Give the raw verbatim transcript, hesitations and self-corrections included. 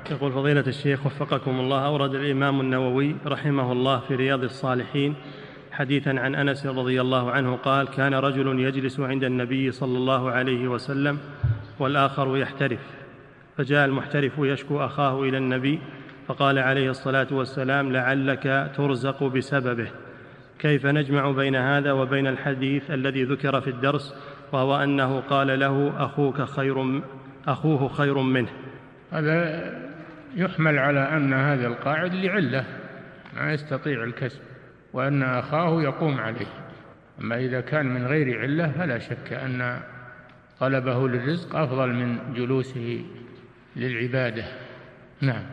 يقول فضيلة الشيخ وفقكم الله، أورد الإمام النووي رحمه الله في رياض الصالحين حديثا عن أنس رضي الله عنه قال: كان رجل يجلس عند النبي صلى الله عليه وسلم والآخر يحترف، فجاء المحترف يشكو أخاه إلى النبي، فقال عليه الصلاة والسلام: لعلك ترزق بسببه. كيف نجمع بين هذا وبين الحديث الذي ذكر في الدرس وهو أنه قال له أخوك خير أخوه خير منه؟ هذا يحمل على أن هذا القاعد لعلة ما يستطيع الكسب، وأن أخاه يقوم عليه. أما إذا كان من غير علة فلا شك أن طلبه للرزق أفضل من جلوسه للعبادة. نعم.